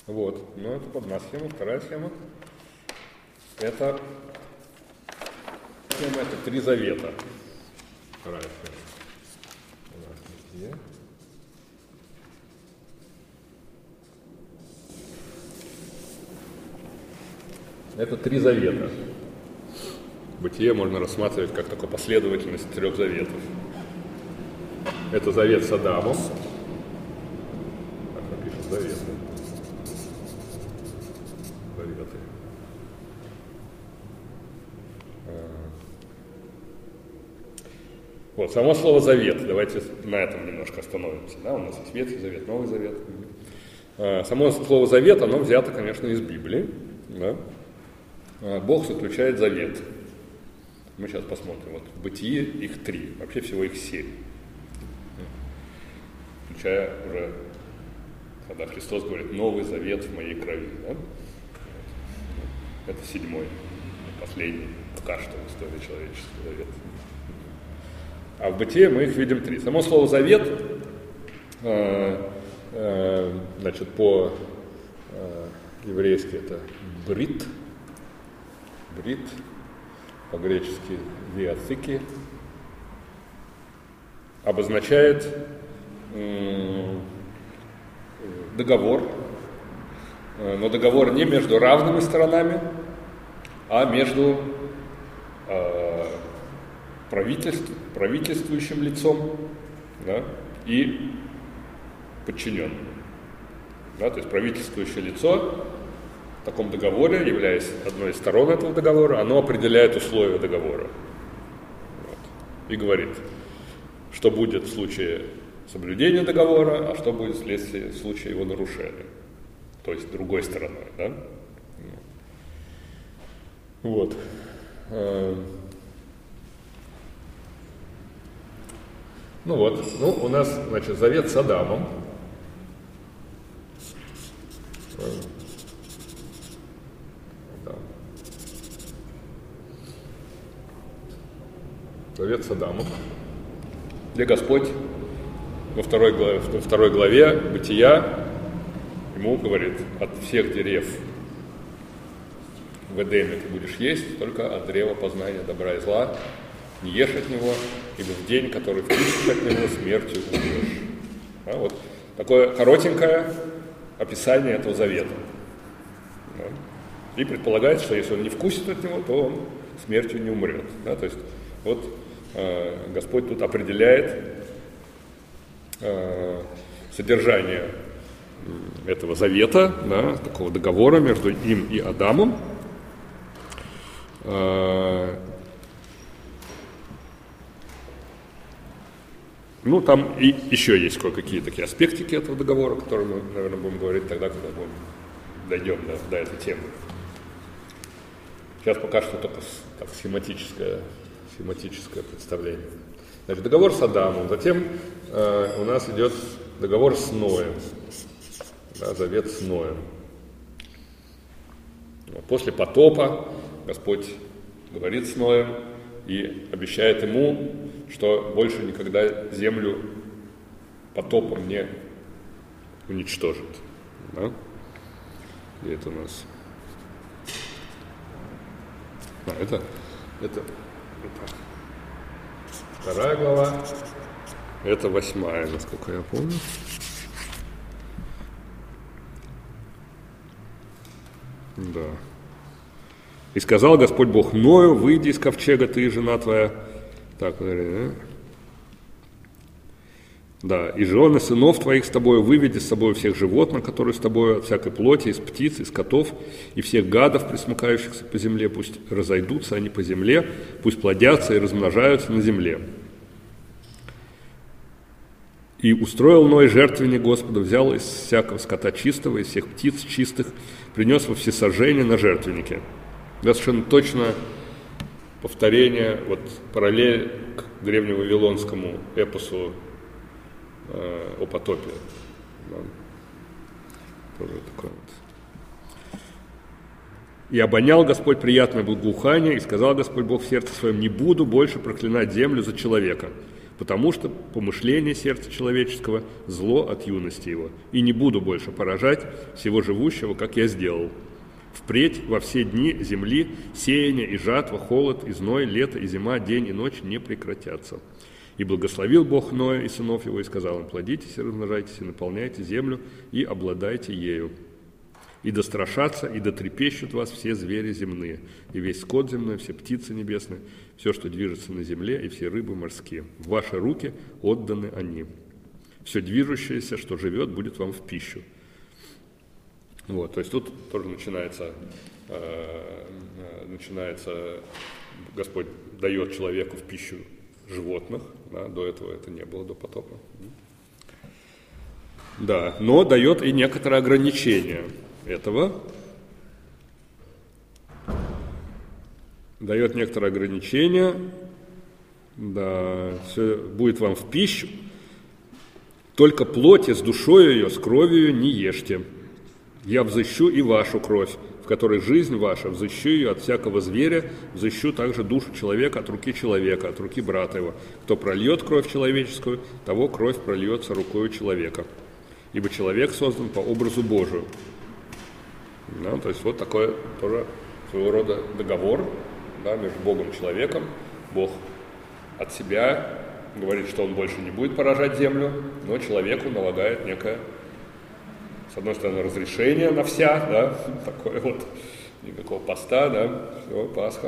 Вот, ну это одна схема, вторая схема. Это схема, это 3 завета. Вторая схема. У нас где? Это 3 завета. Бытие можно рассматривать как такую последовательность 3 заветов. Это завет с Адамом. Так напишем заветы. Заветы. Вот, само слово завет. Давайте на этом немножко остановимся. Да? У нас есть Ветхий Завет, Новый Завет. Само слово завет, оно взято, конечно, из Библии. Да? Бог заключает завет. Мы сейчас посмотрим. Вот в Бытии их 3, вообще всего их 7. Включая уже, когда Христос говорит, новый завет в моей крови. Да? Это 7-й, последний, пока что в истории человечества завет. А в Бытие мы их видим 3. Само слово завет, значит, по-еврейски это брит, по-гречески диацики, обозначает договор, но договор не между равными сторонами, а между правительствующим лицом, да, и подчиненным. Да, то есть правительствующее лицо в таком договоре, являясь одной из сторон этого договора, оно определяет условия договора. Вот. И говорит, что будет в случае соблюдения договора, а что будет вследствие в случае его нарушения. То есть другой стороной. Да? Вот. Ну вот, у нас, значит, завет с Адамом. Завет с Адамом, где Господь во второй главе Бытия ему говорит, от всех дерев в Эдеме ты будешь есть, только от древа познания добра и зла не ешь от него, ибо в день, который вкусишь от него, смертью умрешь. Да, вот такое коротенькое описание этого завета. Да. И предполагается, что если он не вкусит от него, то он смертью не умрет. Да, то есть вот Господь тут определяет содержание этого завета, да, такого договора между им и Адамом. Ну, там и еще есть кое-какие такие аспектики этого договора, которые мы, наверное, будем говорить тогда, когда дойдем до этой темы. Сейчас пока что только так, схематическое представление. Значит, договор с Адамом, затем у нас идет договор с Ноем, да, завет с Ноем. После потопа Господь говорит с Ноем и обещает ему, что больше никогда землю потопом не уничтожит. Да? И это у нас... Это 2 глава, это 8, насколько я помню. Да. И сказал Господь Бог Ною, выйди из ковчега, ты и жена твоя. Так, да, и жены сынов твоих с тобой, выведи с собой всех животных, которые с тобой, от всякой плоти, из птиц, из котов, и всех гадов, пресмыкающихся по земле, пусть разойдутся они по земле, пусть плодятся и размножаются на земле. И устроил Ной жертвенник Господа, взял из всякого скота чистого, из всех птиц чистых, принес во всесожжение на жертвеннике. Это совершенно точно повторение, вот параллель к древневавилонскому эпосу о потопе. Да. Тоже такое вот. И обонял Господь приятное благоухание, и сказал Господь Бог в сердце своем, не буду больше проклинать землю за человека, потому что помышление сердца человеческого – зло от юности его, и не буду больше поражать всего живущего, как я сделал. Впредь во все дни земли сеяние и жатва, холод и зной, лето и зима, день и ночь не прекратятся. И благословил Бог Ноя и сынов его, и сказал им: плодитесь и размножайтесь, и наполняйте землю, и обладайте ею. И дострашатся, и дотрепещут вас все звери земные, и весь скот земной, все птицы небесные, все, что движется на земле, и все рыбы морские. В ваши руки отданы они. Все движущееся, что живет, будет вам в пищу. Вот, то есть тут тоже начинается, Господь дает человеку в пищу животных, да, до этого это не было, до потопа. Да, но дает и некоторые ограничения этого. Дает некоторые ограничения, да, все будет вам в пищу, только плоти с душой ее, с кровью не ешьте. Я взыщу и вашу кровь, в которой жизнь ваша, взыщу ее от всякого зверя, взыщу также душу человека от руки брата его. Кто прольет кровь человеческую, того кровь прольется рукою человека. Ибо человек создан по образу Божию. Да, то есть вот такой тоже своего рода договор, да, между Богом и человеком. Бог от себя говорит, что он больше не будет поражать землю, но человеку налагает некое, с одной стороны, разрешение на вся, да, такое вот, никакого поста, да, все, Пасха.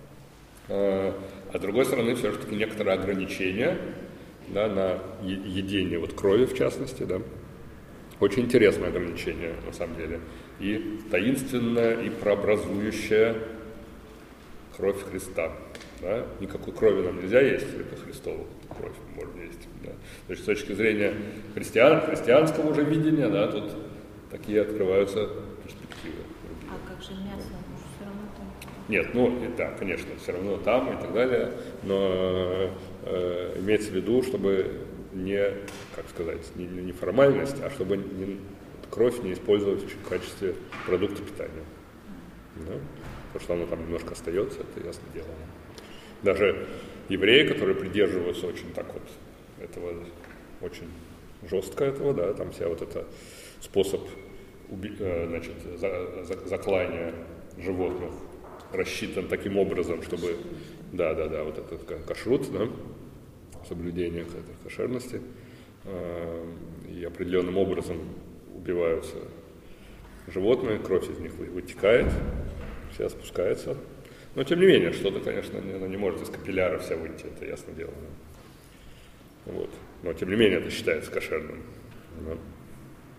А с другой стороны, все-таки некоторые ограничения, да, на едение вот крови, в частности, да. Очень интересное ограничение, на самом деле. И таинственная, и прообразующая кровь Христа. Да? Никакой крови нам нельзя есть, это Христову кровь можно есть. Да? То есть с точки зрения христианского уже видения, да, тут такие открываются перспективы. А как же мясо? Все равно там? Нет, ну да, конечно, все равно там и так далее, но имеется в виду, чтобы не, как сказать, не формальность, а чтобы кровь не использовать в качестве продукта питания. Да? Потому что оно там немножко остается, это ясно дело. Даже евреи, которые придерживаются очень так вот этого, очень жестко этого, да, там вся вот это способ значит, заклания животных рассчитан таким образом, чтобы, да, вот этот кашрут, да, соблюдение этой кошерности, и определенным образом убиваются животные, кровь из них вытекает, вся спускается. Но тем не менее, что-то, конечно, она не может из капилляра вся выйти, это ясно дело. Да? Вот. Но тем не менее это считается кошерным. Да?